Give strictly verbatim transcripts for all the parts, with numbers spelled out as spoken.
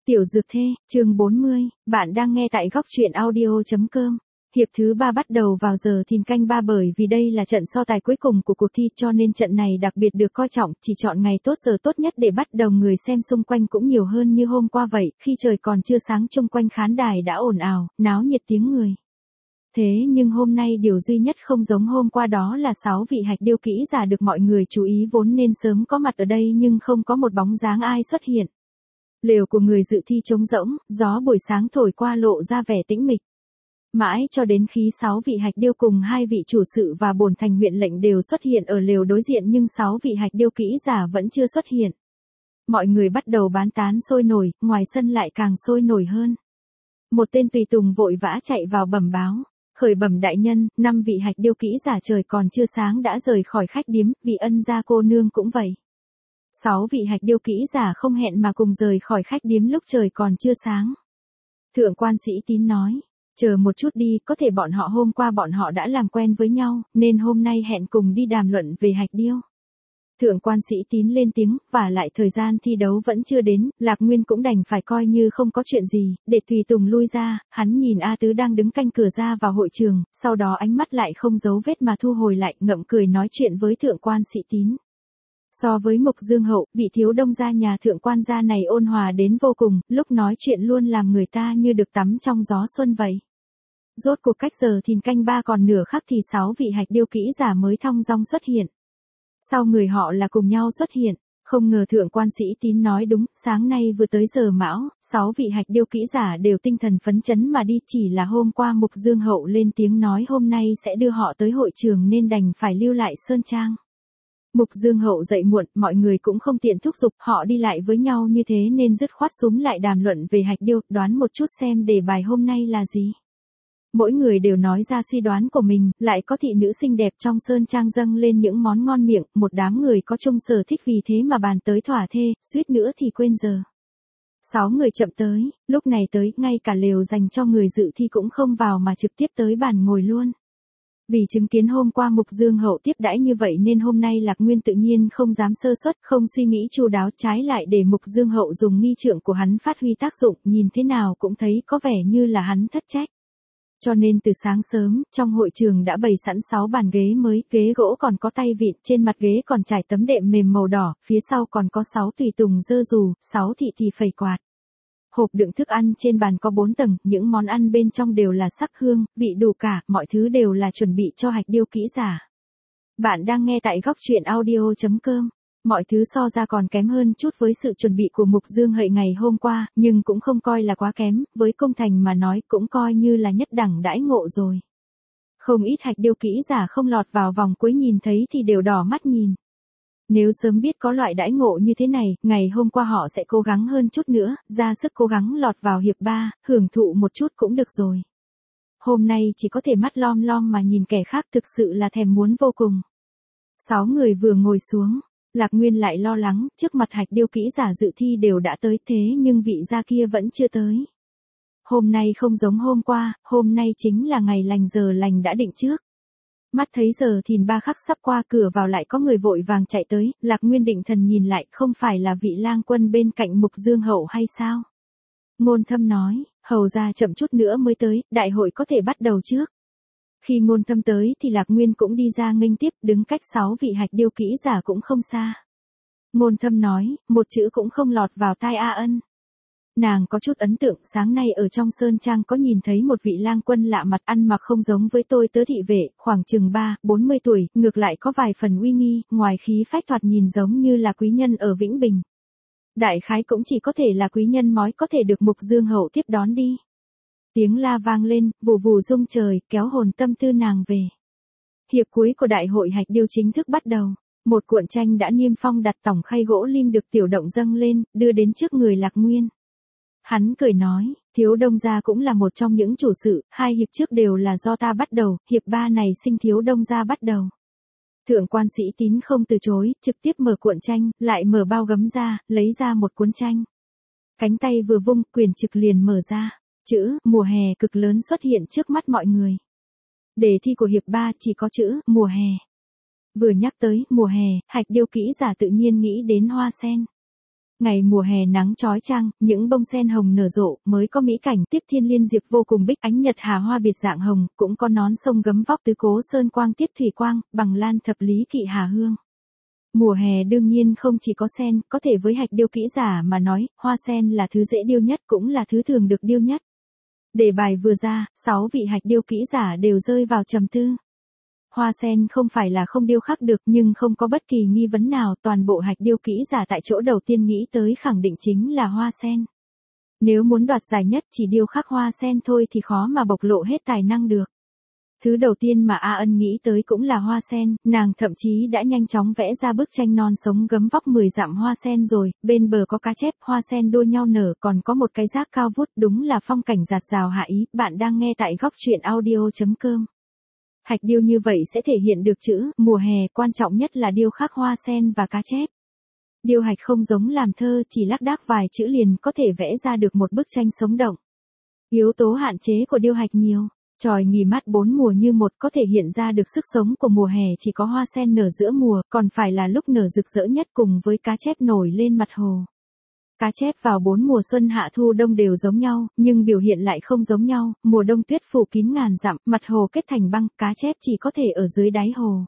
Tiểu Dược Thê, chương bốn mươi, bạn đang nghe tại góc truyện audio chấm com. Hiệp thứ ba bắt đầu vào giờ thìn canh ba bởi vì đây là trận so tài cuối cùng của cuộc thi cho nên trận này đặc biệt được coi trọng, chỉ chọn ngày tốt giờ tốt nhất để bắt đầu, người xem xung quanh cũng nhiều hơn như hôm qua vậy, khi trời còn chưa sáng chung quanh khán đài đã ồn ào, náo nhiệt tiếng người. Thế nhưng hôm nay điều duy nhất không giống hôm qua đó là sáu vị hạch điêu kỹ giả được mọi người chú ý vốn nên sớm có mặt ở đây nhưng không có một bóng dáng ai xuất hiện. Lều của người dự thi trống rỗng, gió buổi sáng thổi qua lộ ra vẻ tĩnh mịch. Mãi cho đến khi sáu vị hạch điêu cùng hai vị chủ sự và bổn thành huyện lệnh đều xuất hiện ở lều đối diện nhưng sáu vị hạch điêu kỹ giả vẫn chưa xuất hiện. Mọi người bắt đầu bán tán sôi nổi, ngoài sân lại càng sôi nổi hơn. Một tên tùy tùng vội vã chạy vào bẩm báo. Khởi bẩm đại nhân, năm vị hạch điêu kỹ giả trời còn chưa sáng đã rời khỏi khách điếm, vị ân gia cô nương cũng vậy. Sáu vị hạch điêu kỹ giả không hẹn mà cùng rời khỏi khách điếm lúc trời còn chưa sáng. Thượng quan sĩ Tín nói, chờ một chút đi, có thể bọn họ hôm qua bọn họ đã làm quen với nhau, nên hôm nay hẹn cùng đi đàm luận về hạch điêu. Thượng quan sĩ Tín lên tiếng, và lại thời gian thi đấu vẫn chưa đến, Lạc Nguyên cũng đành phải coi như không có chuyện gì, để tùy tùng lui ra, hắn nhìn A Tứ đang đứng canh cửa ra vào hội trường, sau đó ánh mắt lại không giấu vết mà thu hồi lại, ngậm cười nói chuyện với thượng quan sĩ Tín. So với Mục Dương Hậu, vị thiếu đông gia nhà thượng quan gia này ôn hòa đến vô cùng, lúc nói chuyện luôn làm người ta như được tắm trong gió xuân vậy. Rốt cuộc cách giờ thìn canh ba còn nửa khắc thì sáu vị hạch điêu kỹ giả mới thong dong xuất hiện. Sau người họ là cùng nhau xuất hiện, không ngờ thượng quan sĩ Tín nói đúng, sáng nay vừa tới giờ mão, sáu vị hạch điêu kỹ giả đều tinh thần phấn chấn mà đi, chỉ là hôm qua Mục Dương Hậu lên tiếng nói hôm nay sẽ đưa họ tới hội trường nên đành phải lưu lại sơn trang. Mục Dương Hậu dậy muộn, mọi người cũng không tiện thúc giục, họ đi lại với nhau như thế nên dứt khoát xúm lại đàm luận về hạch điêu, đoán một chút xem đề bài hôm nay là gì. Mỗi người đều nói ra suy đoán của mình, lại có thị nữ xinh đẹp trong sơn trang dâng lên những món ngon miệng, một đám người có chung sở thích vì thế mà bàn tới thỏa thê, suýt nữa thì quên giờ. Sáu người chậm tới, lúc này tới, ngay cả lều dành cho người dự thi cũng không vào mà trực tiếp tới bàn ngồi luôn. Vì chứng kiến hôm qua Mục Dương Hậu tiếp đãi như vậy nên hôm nay Lạc Nguyên tự nhiên không dám sơ suất, không suy nghĩ chu đáo, trái lại để Mục Dương Hậu dùng nghi trượng của hắn phát huy tác dụng, nhìn thế nào cũng thấy có vẻ như là hắn thất trách. Cho nên từ sáng sớm, trong hội trường đã bày sẵn sáu bàn ghế mới, ghế gỗ còn có tay vịn, trên mặt ghế còn trải tấm đệm mềm màu đỏ, phía sau còn có sáu tùy tùng giơ dù, sáu thị thì phẩy quạt. Hộp đựng thức ăn trên bàn có bốn tầng, những món ăn bên trong đều là sắc hương, vị đủ cả, mọi thứ đều là chuẩn bị cho hạch điêu kỹ giả. Bạn đang nghe tại góc truyện audio chấm com. Mọi thứ so ra còn kém hơn chút với sự chuẩn bị của Mục Dương Hợi ngày hôm qua, nhưng cũng không coi là quá kém, với công thành mà nói cũng coi như là nhất đẳng đãi ngộ rồi. Không ít hạch điêu kỹ giả không lọt vào vòng cuối nhìn thấy thì đều đỏ mắt nhìn. Nếu sớm biết có loại đãi ngộ như thế này, ngày hôm qua họ sẽ cố gắng hơn chút nữa, ra sức cố gắng lọt vào hiệp ba, hưởng thụ một chút cũng được rồi. Hôm nay chỉ có thể mắt lom lom mà nhìn kẻ khác, thực sự là thèm muốn vô cùng. Sáu người vừa ngồi xuống, Lạc Nguyên lại lo lắng, trước mặt hạch điêu kỹ giả dự thi đều đã tới thế nhưng vị gia kia vẫn chưa tới. Hôm nay không giống hôm qua, hôm nay chính là ngày lành giờ lành đã định trước. Mắt thấy giờ thìn ba khắc sắp qua, cửa vào lại có người vội vàng chạy tới, Lạc Nguyên định thần nhìn lại, không phải là vị lang quân bên cạnh Mục Dương Hậu hay sao? Ngôn Thâm nói, hầu ra chậm chút nữa mới tới, đại hội có thể bắt đầu trước. Khi Ngôn Thâm tới thì Lạc Nguyên cũng đi ra nghênh tiếp, đứng cách sáu vị hạch điêu kỹ giả cũng không xa. Ngôn Thâm nói, một chữ cũng không lọt vào tai A Ân. Nàng có chút ấn tượng, sáng nay ở trong sơn trang có nhìn thấy một vị lang quân lạ mặt, ăn mặc không giống với tôi tớ thị vệ, khoảng chừng ba, bốn mươi tuổi, ngược lại có vài phần uy nghi, ngoài khí phách thoạt nhìn giống như là quý nhân ở Vĩnh Bình. Đại khái cũng chỉ có thể là quý nhân mói có thể được Mục Dương Hậu tiếp đón đi. Tiếng la vang lên, vù vù rung trời, kéo hồn tâm tư nàng về. Hiệp cuối của đại hội hạch điêu chính thức bắt đầu. Một cuộn tranh đã niêm phong đặt tỏng khay gỗ lim được tiểu động dâng lên, đưa đến trước người Lạc Nguyên. Hắn cười nói, thiếu đông gia cũng là một trong những chủ sự, hai hiệp trước đều là do ta bắt đầu, hiệp ba này xin thiếu đông gia bắt đầu. Thượng quan sĩ Tín không từ chối, trực tiếp mở cuộn tranh, lại mở bao gấm ra, lấy ra một cuốn tranh. Cánh tay vừa vung, quyển trực liền mở ra, chữ mùa hè cực lớn xuất hiện trước mắt mọi người. Đề thi của hiệp ba chỉ có chữ mùa hè. Vừa nhắc tới mùa hè, hạch điêu kỹ giả tự nhiên nghĩ đến hoa sen. Ngày mùa hè nắng chói chang, những bông sen hồng nở rộ, mới có mỹ cảnh tiếp thiên liên diệp vô cùng bích ánh nhật hà hoa biệt dạng hồng, cũng có nón sông gấm vóc tứ cố sơn quang tiếp thủy quang, bằng lan thập lý kỵ hà hương. Mùa hè đương nhiên không chỉ có sen, có thể với hạch điêu kỹ giả mà nói, hoa sen là thứ dễ điêu nhất cũng là thứ thường được điêu nhất. Đề bài vừa ra, sáu vị hạch điêu kỹ giả đều rơi vào trầm tư. Hoa sen không phải là không điêu khắc được nhưng không có bất kỳ nghi vấn nào, toàn bộ hạch điêu kỹ giả tại chỗ đầu tiên nghĩ tới khẳng định chính là hoa sen. Nếu muốn đoạt giải nhất chỉ điêu khắc hoa sen thôi thì khó mà bộc lộ hết tài năng được. Thứ đầu tiên mà A Ân nghĩ tới cũng là hoa sen, nàng thậm chí đã nhanh chóng vẽ ra bức tranh non sống gấm vóc mười dặm hoa sen rồi, bên bờ có cá chép, hoa sen đua nhau nở, còn có một cái rác cao vút, đúng là phong cảnh dạt dào hạ ý. Bạn đang nghe tại góc truyện audio chấm com. Hạch điêu như vậy sẽ thể hiện được chữ mùa hè, quan trọng nhất là điêu khắc hoa sen và cá chép. Điêu hạch không giống làm thơ, chỉ lác đác vài chữ liền có thể vẽ ra được một bức tranh sống động. Yếu tố hạn chế của điêu hạch nhiều. Tròi nghỉ mát bốn mùa như một có thể hiện ra được sức sống của mùa hè chỉ có hoa sen nở giữa mùa, còn phải là lúc nở rực rỡ nhất cùng với cá chép nổi lên mặt hồ. Cá chép vào bốn mùa xuân hạ thu đông đều giống nhau, nhưng biểu hiện lại không giống nhau, mùa đông tuyết phủ kín ngàn dặm, mặt hồ kết thành băng, cá chép chỉ có thể ở dưới đáy hồ.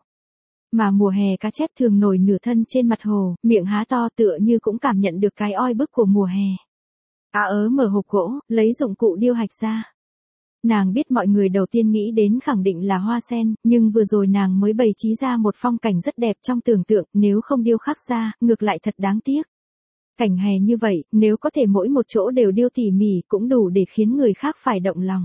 Mà mùa hè cá chép thường nổi nửa thân trên mặt hồ, miệng há to tựa như cũng cảm nhận được cái oi bức của mùa hè. Á ớ mở hộp gỗ, lấy dụng cụ điêu hạch ra. Nàng biết mọi người đầu tiên nghĩ đến khẳng định là hoa sen, nhưng vừa rồi nàng mới bày trí ra một phong cảnh rất đẹp trong tưởng tượng, nếu không điêu khắc ra, ngược lại thật đáng tiếc. Cảnh hè như vậy, nếu có thể mỗi một chỗ đều điêu tỉ mỉ cũng đủ để khiến người khác phải động lòng.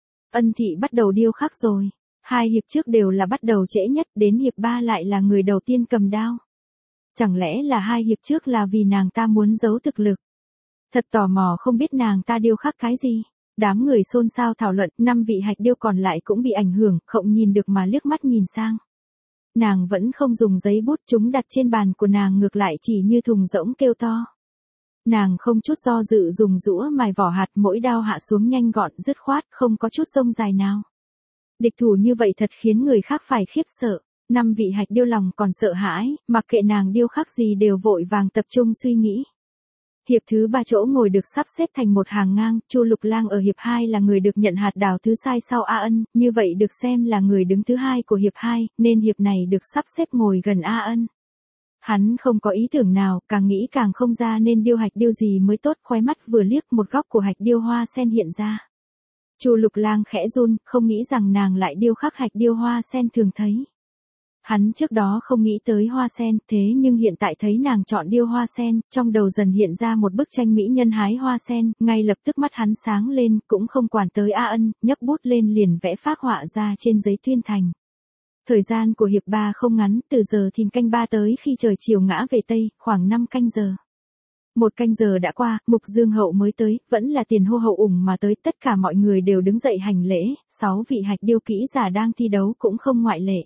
Ân Thị bắt đầu điêu khắc rồi. Hai hiệp trước đều là bắt đầu trễ nhất, đến hiệp ba lại là người đầu tiên cầm đao. Chẳng lẽ là hai hiệp trước là vì nàng ta muốn giấu thực lực? Thật tò mò không biết nàng ta điêu khắc cái gì. Đám người xôn xao thảo luận, năm vị hạch điêu còn lại cũng bị ảnh hưởng, không nhìn được mà liếc mắt nhìn sang. Nàng vẫn không dùng giấy bút, chúng đặt trên bàn của nàng ngược lại chỉ như thùng rỗng kêu to. Nàng không chút do dự dùng rũa mài vỏ hạt, mỗi đao hạ xuống nhanh gọn dứt khoát, không có chút rông dài nào. Địch thủ như vậy thật khiến người khác phải khiếp sợ. Năm vị hạch điêu lòng còn sợ hãi, mặc kệ nàng điêu khắc gì đều vội vàng tập trung suy nghĩ. Hiệp thứ ba chỗ ngồi được sắp xếp thành một hàng ngang, Chu Lục Lang ở hiệp hai là người được nhận hạt đào thứ sai sau A Ân, như vậy được xem là người đứng thứ hai của hiệp hai, nên hiệp này được sắp xếp ngồi gần A Ân. Hắn không có ý tưởng nào, càng nghĩ càng không ra nên điêu hạch điêu gì mới tốt, khóe mắt vừa liếc một góc của hạch điêu hoa sen hiện ra. Chu Lục Lang khẽ run, không nghĩ rằng nàng lại điêu khắc hạch điêu hoa sen thường thấy. Hắn trước đó không nghĩ tới hoa sen, thế nhưng hiện tại thấy nàng chọn điêu hoa sen, trong đầu dần hiện ra một bức tranh mỹ nhân hái hoa sen, ngay lập tức mắt hắn sáng lên, cũng không quản tới A Ân, nhấc bút lên liền vẽ phác họa ra trên giấy tuyên thành. Thời gian của hiệp ba không ngắn, từ giờ thìn canh ba tới khi trời chiều ngã về Tây, khoảng năm canh giờ. Một canh giờ đã qua, Mục Dương Hậu mới tới, vẫn là tiền hô hậu ủng mà tới, tất cả mọi người đều đứng dậy hành lễ, sáu vị hạch điêu kỹ giả đang thi đấu cũng không ngoại lệ.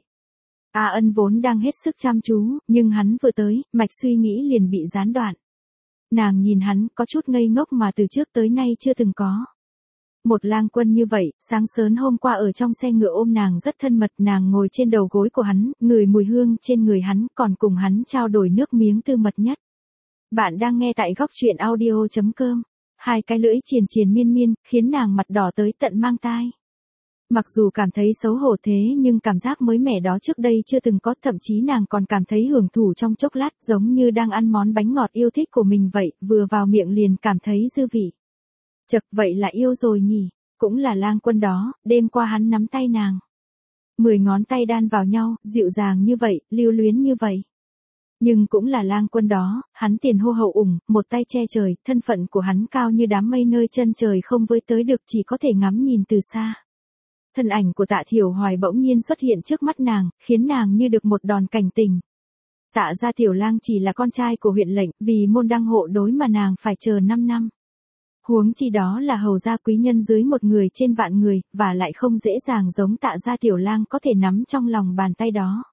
A Ân vốn đang hết sức chăm chú, nhưng hắn vừa tới, mạch suy nghĩ liền bị gián đoạn. Nàng nhìn hắn, có chút ngây ngốc mà từ trước tới nay chưa từng có. Một lang quân như vậy, sáng sớm hôm qua ở trong xe ngựa ôm nàng rất thân mật, nàng ngồi trên đầu gối của hắn, ngửi mùi hương trên người hắn, còn cùng hắn trao đổi nước miếng tư mật nhất. Bạn đang nghe tại góc truyện audio chấm com. Hai cái lưỡi triền triền miên miên, khiến nàng mặt đỏ tới tận mang tai. Mặc dù cảm thấy xấu hổ thế nhưng cảm giác mới mẻ đó trước đây chưa từng có, thậm chí nàng còn cảm thấy hưởng thụ trong chốc lát, giống như đang ăn món bánh ngọt yêu thích của mình vậy, vừa vào miệng liền cảm thấy dư vị. Chậc, vậy là yêu rồi nhỉ, cũng là lang quân đó, đêm qua hắn nắm tay nàng. Mười ngón tay đan vào nhau, dịu dàng như vậy, lưu luyến như vậy. Nhưng cũng là lang quân đó, hắn tiền hô hậu ủng, một tay che trời, thân phận của hắn cao như đám mây nơi chân trời không với tới được, chỉ có thể ngắm nhìn từ xa. Thân ảnh của Tạ Thiểu Hoài bỗng nhiên xuất hiện trước mắt nàng, khiến nàng như được một đòn cảnh tình. Tạ gia tiểu lang chỉ là con trai của huyện lệnh, vì môn đăng hộ đối mà nàng phải chờ năm năm. Huống chi đó là hầu gia quý nhân dưới một người trên vạn người, và lại không dễ dàng giống Tạ gia tiểu lang có thể nắm trong lòng bàn tay đó.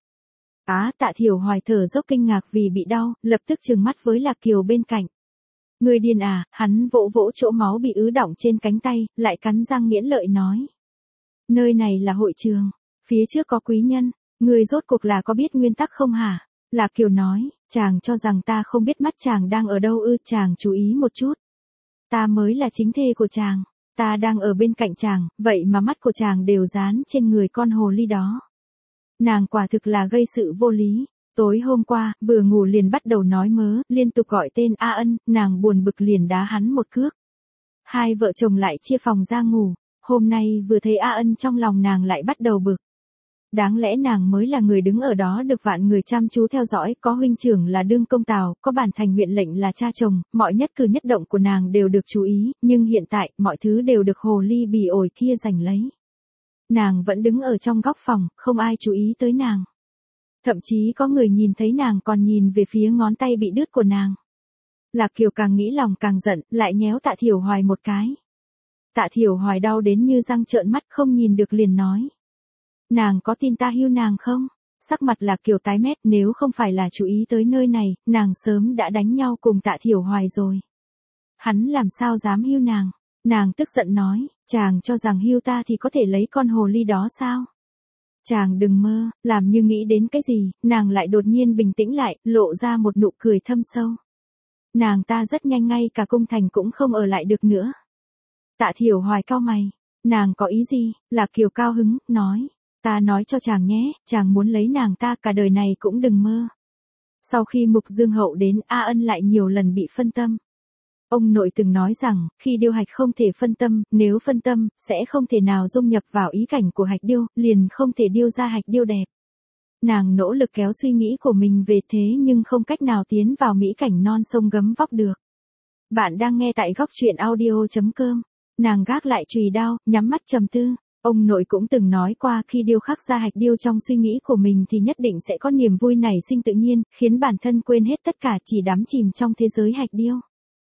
Á, Tạ Thiểu Hoài thở dốc kinh ngạc vì bị đau, lập tức trừng mắt với Lạc Kiều bên cạnh. Người điên à, hắn vỗ vỗ chỗ máu bị ứ đọng trên cánh tay, lại cắn răng nghiến lợi nói. Nơi này là hội trường, phía trước có quý nhân, người rốt cuộc là có biết nguyên tắc không hả? Lạc Kiều nói, chàng cho rằng ta không biết mắt chàng đang ở đâu ư, chàng chú ý một chút. Ta mới là chính thê của chàng, ta đang ở bên cạnh chàng, vậy mà mắt của chàng đều dán trên người con hồ ly đó. Nàng quả thực là gây sự vô lý. Tối hôm qua, vừa ngủ liền bắt đầu nói mớ, liên tục gọi tên A Ân, nàng buồn bực liền đá hắn một cước. Hai vợ chồng lại chia phòng ra ngủ, hôm nay vừa thấy A Ân trong lòng nàng lại bắt đầu bực. Đáng lẽ nàng mới là người đứng ở đó được vạn người chăm chú theo dõi, có huynh trưởng là đương công tào, có bản thành huyện lệnh là cha chồng, mọi nhất cử nhất động của nàng đều được chú ý, nhưng hiện tại, mọi thứ đều được hồ ly bỉ ổi kia giành lấy. Nàng vẫn đứng ở trong góc phòng, không ai chú ý tới nàng. Thậm chí có người nhìn thấy nàng còn nhìn về phía ngón tay bị đứt của nàng. Lạc Kiều càng nghĩ lòng càng giận, lại nhéo Tạ Thiểu Hoài một cái. Tạ Thiểu Hoài đau đến như răng trợn mắt, không nhìn được liền nói. Nàng có tin ta hưu nàng không? Sắc mặt Lạc Kiều tái mét, nếu không phải là chú ý tới nơi này, nàng sớm đã đánh nhau cùng Tạ Thiểu Hoài rồi. Hắn làm sao dám hưu nàng? Nàng tức giận nói, chàng cho rằng hưu ta thì có thể lấy con hồ ly đó sao? Chàng đừng mơ, làm như nghĩ đến cái gì, nàng lại đột nhiên bình tĩnh lại, lộ ra một nụ cười thâm sâu. Nàng ta rất nhanh ngay cả cung thành cũng không ở lại được nữa. Tạ Thiểu Hoài cau mày, nàng có ý gì? Lạc Kiều cao hứng, nói, ta nói cho chàng nhé, chàng muốn lấy nàng ta cả đời này cũng đừng mơ. Sau khi Mục Dương Hậu đến, A Ân lại nhiều lần bị phân tâm. Ông nội từng nói rằng, khi điêu hạch không thể phân tâm, nếu phân tâm, sẽ không thể nào dung nhập vào ý cảnh của hạch điêu, liền không thể điêu ra hạch điêu đẹp. Nàng nỗ lực kéo suy nghĩ của mình về thế nhưng không cách nào tiến vào mỹ cảnh non sông gấm vóc được. Bạn đang nghe tại góc truyện audio chấm com. Nàng gác lại chùy đao, nhắm mắt trầm tư. Ông nội cũng từng nói qua khi điêu khắc ra hạch điêu trong suy nghĩ của mình thì nhất định sẽ có niềm vui nảy sinh tự nhiên, khiến bản thân quên hết tất cả chỉ đắm chìm trong thế giới hạch điêu.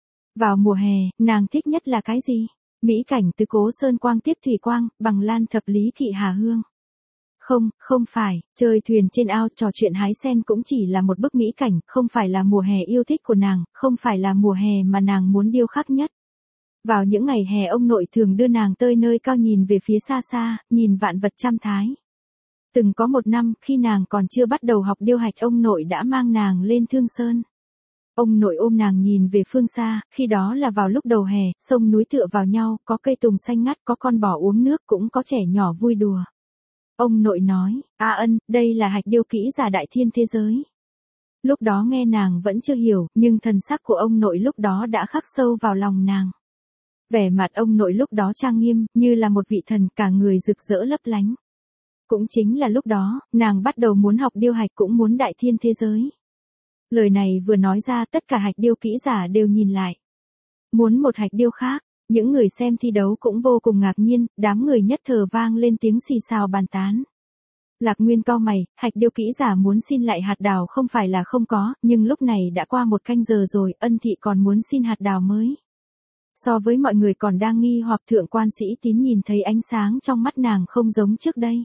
Vào mùa hè, nàng thích nhất là cái gì? Mỹ cảnh từ Cố Sơn Quang tiếp Thủy Quang, bằng Lan Thập Lý Thị Hà Hương. Không, không phải, chơi thuyền trên ao trò chuyện hái sen cũng chỉ là một bức mỹ cảnh, không phải là mùa hè yêu thích của nàng, không phải là mùa hè mà nàng muốn điêu khắc nhất. Vào những ngày hè ông nội thường đưa nàng tới nơi cao nhìn về phía xa xa, nhìn vạn vật trăm thái. Từng có một năm, khi nàng còn chưa bắt đầu học điêu hạch ông nội đã mang nàng lên Thương Sơn. Ông nội ôm nàng nhìn về phương xa, khi đó là vào lúc đầu hè, sông núi tựa vào nhau, có cây tùng xanh ngắt, có con bò uống nước, cũng có trẻ nhỏ vui đùa. Ông nội nói, A Ân, đây là hạch điêu kỹ giả đại thiên thế giới. Lúc đó nghe nàng vẫn chưa hiểu, nhưng thần sắc của ông nội lúc đó đã khắc sâu vào lòng nàng. Vẻ mặt ông nội lúc đó trang nghiêm, như là một vị thần, cả người rực rỡ lấp lánh. Cũng chính là lúc đó, nàng bắt đầu muốn học điêu hạch cũng muốn đại thiên thế giới. Lời này vừa nói ra tất cả hạch điêu kỹ giả đều nhìn lại. Muốn một hạch điêu khác, những người xem thi đấu cũng vô cùng ngạc nhiên, đám người nhất thời vang lên tiếng xì xào bàn tán. Lạc Nguyên cau mày, hạch điêu kỹ giả muốn xin lại hạt đào không phải là không có, nhưng lúc này đã qua một canh giờ rồi, Ân Thị còn muốn xin hạt đào mới. So với mọi người còn đang nghi hoặc thượng quan sĩ Tín nhìn thấy ánh sáng trong mắt nàng không giống trước đây.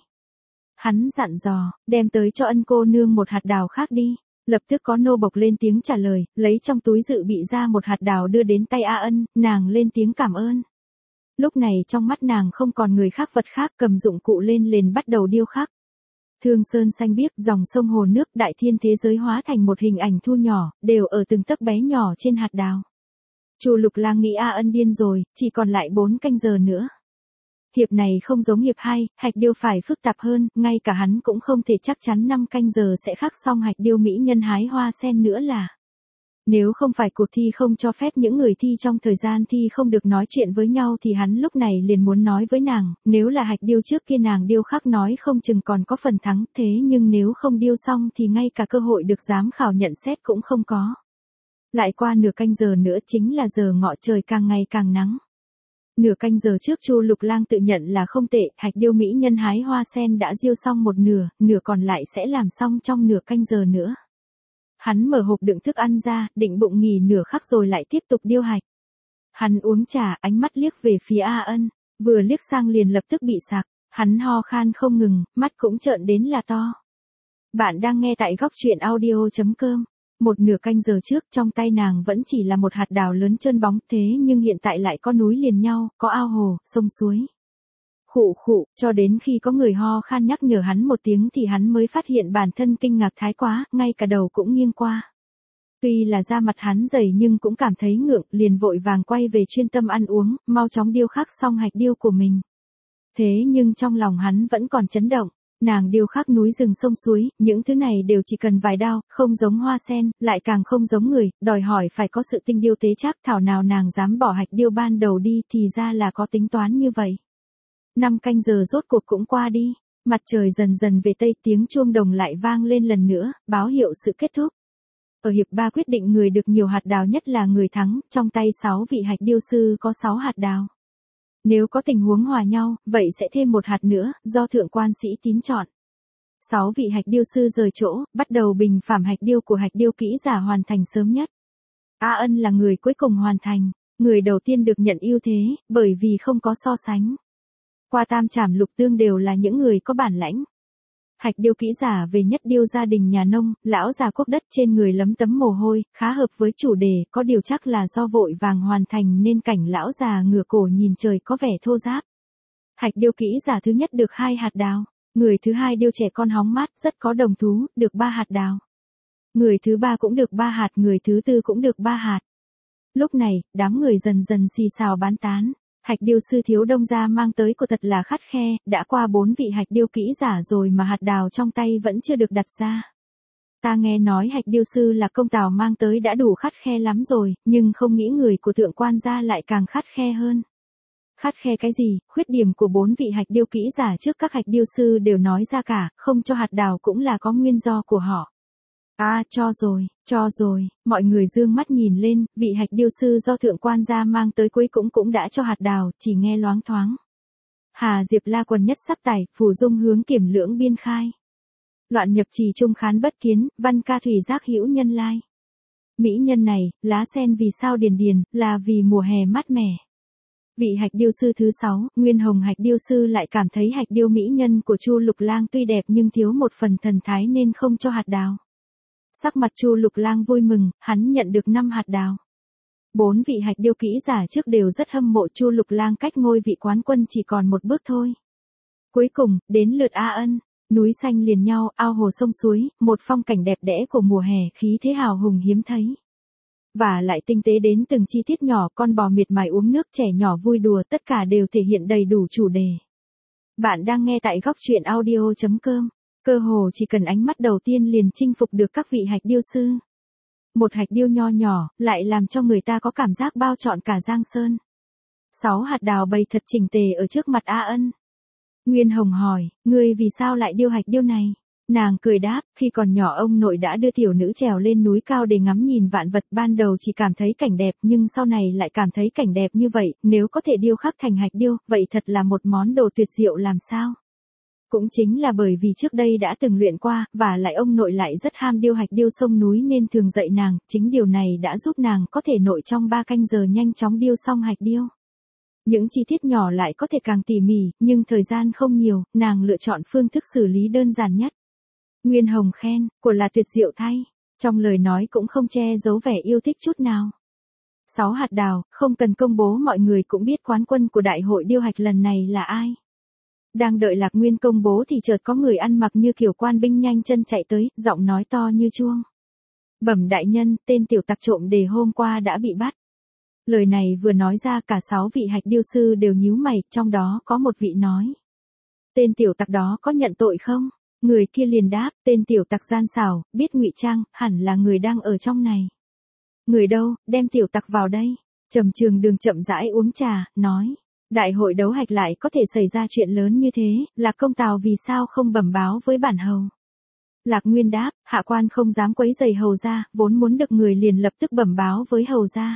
Hắn dặn dò, đem tới cho Ân cô nương một hạt đào khác đi. Lập tức có nô bộc lên tiếng trả lời, lấy trong túi dự bị ra một hạt đào đưa đến tay A Ân, nàng lên tiếng cảm ơn. Lúc này trong mắt nàng không còn người khác vật khác, cầm dụng cụ lên liền bắt đầu điêu khắc. Thương sơn xanh biếc, dòng sông hồ nước, đại thiên thế giới hóa thành một hình ảnh thu nhỏ, đều ở từng tấc bé nhỏ trên hạt đào. Chu Lục Lang nghĩ A Ân điên rồi, chỉ còn lại bốn canh giờ nữa. Hiệp này không giống hiệp hai, hạch điêu phải phức tạp hơn, ngay cả hắn cũng không thể chắc chắn năm canh giờ sẽ khắc xong hạch điêu mỹ nhân hái hoa sen nữa là. Nếu không phải cuộc thi không cho phép những người thi trong thời gian thi không được nói chuyện với nhau thì hắn lúc này liền muốn nói với nàng, nếu là hạch điêu trước kia nàng điêu khắc nói không chừng còn có phần thắng, thế nhưng nếu không điêu xong thì ngay cả cơ hội được giám khảo nhận xét cũng không có. Lại qua nửa canh giờ nữa chính là giờ ngọ, trời càng ngày càng nắng. Nửa canh giờ trước Chu Lục Lang tự nhận là không tệ, hạch điêu mỹ nhân hái hoa sen đã diêu xong một nửa, nửa còn lại sẽ làm xong trong nửa canh giờ nữa. Hắn mở hộp đựng thức ăn ra, định bụng nghỉ nửa khắc rồi lại tiếp tục điêu hạch. Hắn uống trà, ánh mắt liếc về phía A Ân, vừa liếc sang liền lập tức bị sặc, hắn ho khan không ngừng, mắt cũng trợn đến là to. Bạn đang nghe tại góc truyện audio chấm com. Một nửa canh giờ trước trong tay nàng vẫn chỉ là một hạt đào lớn trơn bóng, thế nhưng hiện tại lại có núi liền nhau, có ao hồ, sông suối. Khụ khụ, cho đến khi có người ho khan nhắc nhở hắn một tiếng thì hắn mới phát hiện bản thân kinh ngạc thái quá, ngay cả đầu cũng nghiêng qua. Tuy là da mặt hắn dày nhưng cũng cảm thấy ngượng, liền vội vàng quay về chuyên tâm ăn uống, mau chóng điêu khắc xong hạch điêu của mình. Thế nhưng trong lòng hắn vẫn còn chấn động, nàng điêu khắc núi rừng sông suối, những thứ này đều chỉ cần vài đao, không giống hoa sen, lại càng không giống người, đòi hỏi phải có sự tinh điêu tế chắc, thảo nào nàng dám bỏ hạch điêu ban đầu đi, thì ra là có tính toán như vậy. Năm canh giờ rốt cuộc cũng qua đi, mặt trời dần dần về tây, tiếng chuông đồng lại vang lên lần nữa, báo hiệu sự kết thúc. Ở hiệp ba quyết định người được nhiều hạt đào nhất là người thắng, trong tay sáu vị hạch điêu sư có sáu hạt đào. Nếu có tình huống hòa nhau, vậy sẽ thêm một hạt nữa, do thượng quan sĩ tín chọn. Sáu vị hạch điêu sư rời chỗ, bắt đầu bình phảm hạch điêu của hạch điêu kỹ giả hoàn thành sớm nhất. A Ân là người cuối cùng hoàn thành, người đầu tiên được nhận ưu thế, bởi vì không có so sánh. Qua tam trảm lục tương đều là những người có bản lãnh. Hạch điêu kỹ giả về nhất điêu gia đình nhà nông, lão già quốc đất trên người lấm tấm mồ hôi, khá hợp với chủ đề, có điều chắc là do vội vàng hoàn thành nên cảnh lão già ngửa cổ nhìn trời có vẻ thô ráp. Hạch điêu kỹ giả thứ nhất được hai hạt đào, người thứ hai điêu trẻ con hóng mát rất có đồng thú, được ba hạt đào. Người thứ ba cũng được ba hạt, người thứ tư cũng được ba hạt. Lúc này, đám người dần dần xì xào bán tán. Hạch điêu sư thiếu đông gia mang tới của thật là khắt khe, đã qua bốn vị hạch điêu kỹ giả rồi mà hạt đào trong tay vẫn chưa được đặt ra. Ta nghe nói hạch điêu sư là công tào mang tới đã đủ khắt khe lắm rồi, nhưng không nghĩ người của thượng quan gia lại càng khắt khe hơn. Khắt khe cái gì, khuyết điểm của bốn vị hạch điêu kỹ giả trước các hạch điêu sư đều nói ra cả, không cho hạt đào cũng là có nguyên do của họ. À, cho rồi, cho rồi, mọi người dương mắt nhìn lên, vị hạch điêu sư do thượng quan gia mang tới cuối cũng cũng đã cho hạt đào, chỉ nghe loáng thoáng. Hà Diệp La quần nhất sắp tải, phù dung hướng kiểm lưỡng biên khai. Loạn nhập trì trung khán bất kiến, văn ca thủy giác hữu nhân lai. Mỹ nhân này, lá sen vì sao điền điền, là vì mùa hè mát mẻ. Vị hạch điêu sư thứ sáu, Nguyên Hồng hạch điêu sư lại cảm thấy hạch điêu mỹ nhân của Chu Lục Lang tuy đẹp nhưng thiếu một phần thần thái nên không cho hạt đào. Sắc mặt Chu Lục Lang vui mừng, hắn nhận được năm hạt đào. Bốn vị hạch điêu kỹ giả trước đều rất hâm mộ Chu Lục Lang, cách ngôi vị quán quân chỉ còn một bước thôi. Cuối cùng, đến lượt A Ân, núi xanh liền nhau, ao hồ sông suối, một phong cảnh đẹp đẽ của mùa hè, khí thế hào hùng hiếm thấy. Và lại tinh tế đến từng chi tiết nhỏ, con bò miệt mài uống nước, trẻ nhỏ vui đùa, tất cả đều thể hiện đầy đủ chủ đề. Bạn đang nghe tại góc truyện audio chấm com. Cơ hồ chỉ cần ánh mắt đầu tiên liền chinh phục được các vị hạch điêu sư. Một hạch điêu nho nhỏ, lại làm cho người ta có cảm giác bao trọn cả Giang Sơn. Sáu hạt đào bày thật chỉnh tề ở trước mặt A Ân. Nguyên Hồng hỏi, ngươi vì sao lại điêu hạch điêu này? Nàng cười đáp, khi còn nhỏ ông nội đã đưa tiểu nữ trèo lên núi cao để ngắm nhìn vạn vật, ban đầu chỉ cảm thấy cảnh đẹp nhưng sau này lại cảm thấy cảnh đẹp như vậy, nếu có thể điêu khắc thành hạch điêu, vậy thật là một món đồ tuyệt diệu làm sao? Cũng chính là bởi vì trước đây đã từng luyện qua, và lại ông nội lại rất ham điêu hạch điêu sông núi nên thường dạy nàng, chính điều này đã giúp nàng có thể nội trong ba canh giờ nhanh chóng điêu xong hạch điêu. Những chi tiết nhỏ lại có thể càng tỉ mỉ, nhưng thời gian không nhiều, nàng lựa chọn phương thức xử lý đơn giản nhất. Nguyên Hồng khen, của là tuyệt diệu thay, trong lời nói cũng không che giấu vẻ yêu thích chút nào. Sáu hạt đào, không cần công bố mọi người cũng biết quán quân của đại hội điêu hạch lần này là ai. Đang đợi Lạc Nguyên công bố thì chợt có người ăn mặc như kiểu quan binh nhanh chân chạy tới, giọng nói to như chuông. Bẩm đại nhân, tên tiểu tặc trộm đề hôm qua đã bị bắt. Lời này vừa nói ra cả sáu vị hạch điêu sư đều nhíu mày, trong đó có một vị nói. Tên tiểu tặc đó có nhận tội không? Người kia liền đáp, tên tiểu tặc gian xảo, biết ngụy trang, hẳn là người đang ở trong này. Người đâu, đem tiểu tặc vào đây. Trầm Trường Đường chậm rãi uống trà, nói. Đại hội đấu hạch lại có thể xảy ra chuyện lớn như thế, Lạc công tào vì sao không bẩm báo với bản hầu? Lạc Nguyên đáp, hạ quan không dám quấy rầy hầu gia, vốn muốn được người liền lập tức bẩm báo với hầu gia.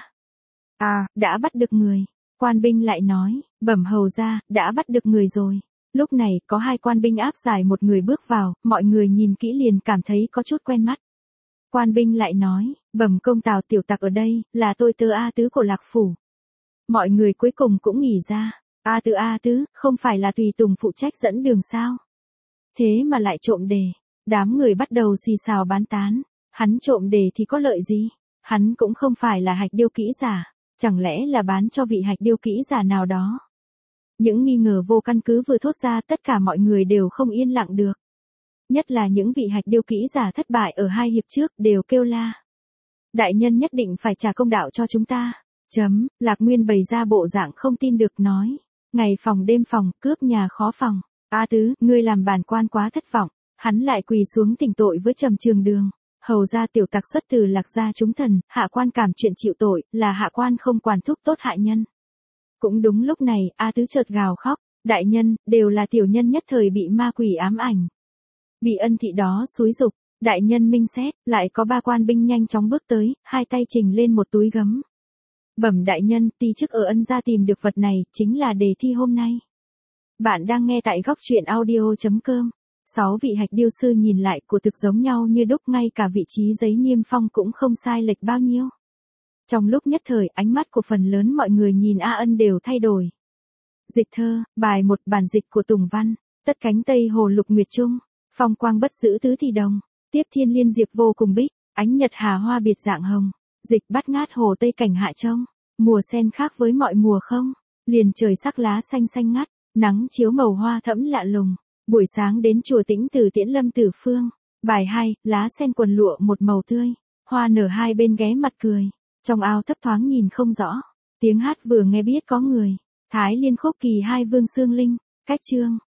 À, đã bắt được người. Quan binh lại nói, bẩm hầu gia, đã bắt được người rồi. Lúc này, có hai quan binh áp giải một người bước vào, mọi người nhìn kỹ liền cảm thấy có chút quen mắt. Quan binh lại nói, bẩm công tào tiểu tặc ở đây, là tôi Tơ A Tứ của Lạc Phủ. Mọi người cuối cùng cũng nghỉ ra, A Tứ A Tứ, không phải là tùy tùng phụ trách dẫn đường sao? Thế mà lại trộm đề, đám người bắt đầu xì xào bán tán, hắn trộm đề thì có lợi gì? Hắn cũng không phải là hạch điêu kỹ giả, chẳng lẽ là bán cho vị hạch điêu kỹ giả nào đó? Những nghi ngờ vô căn cứ vừa thốt ra tất cả mọi người đều không yên lặng được. Nhất là những vị hạch điêu kỹ giả thất bại ở hai hiệp trước đều kêu la. Đại nhân nhất định phải trả công đạo cho chúng ta. Chấm, Lạc Nguyên bày ra bộ dạng không tin được nói. Ngày phòng đêm phòng, cướp nhà khó phòng. A Tứ, ngươi làm bản quan quá thất vọng. Hắn lại quỳ xuống thỉnh tội với Trầm Trường Đường. Hầu ra tiểu tặc xuất từ Lạc gia chúng thần, hạ quan cảm chuyện chịu tội, là hạ quan không quản thúc tốt hại nhân. Cũng đúng lúc này, A Tứ chợt gào khóc. Đại nhân, đều là tiểu nhân nhất thời bị ma quỷ ám ảnh. Bị ân thị đó xúi dục. Đại nhân minh xét, lại có ba quan binh nhanh chóng bước tới, hai tay trình lên một túi gấm. Bẩm đại nhân, ti chức ở ân gia tìm được vật này, chính là đề thi hôm nay. Bạn đang nghe tại góc truyện audio.com. Sáu vị hạch điêu sư nhìn lại của thực giống nhau như đúc, ngay cả vị trí giấy niêm phong cũng không sai lệch bao nhiêu. Trong lúc nhất thời, ánh mắt của phần lớn mọi người nhìn A Ân đều thay đổi. Dịch thơ, bài một, bản dịch của Tùng Văn, tất cánh Tây Hồ Lục Nguyệt Trung, phong quang bất giữ tứ thì đồng, tiếp thiên liên diệp vô cùng bích, ánh nhật hà hoa biệt dạng hồng, dịch bắt ngát hồ Tây cảnh hạ trông, mùa sen khác với mọi mùa không, liền trời sắc lá xanh xanh ngắt, nắng chiếu màu hoa thẫm lạ lùng, buổi sáng đến chùa Tĩnh Từ tiễn Lâm Tử Phương, bài hai, lá sen quần lụa một màu tươi, hoa nở hai bên ghé mặt cười, trong ao thấp thoáng nhìn không rõ, tiếng hát vừa nghe biết có người, Thái Liên khúc kỳ hai Vương Xương Linh, cách chương.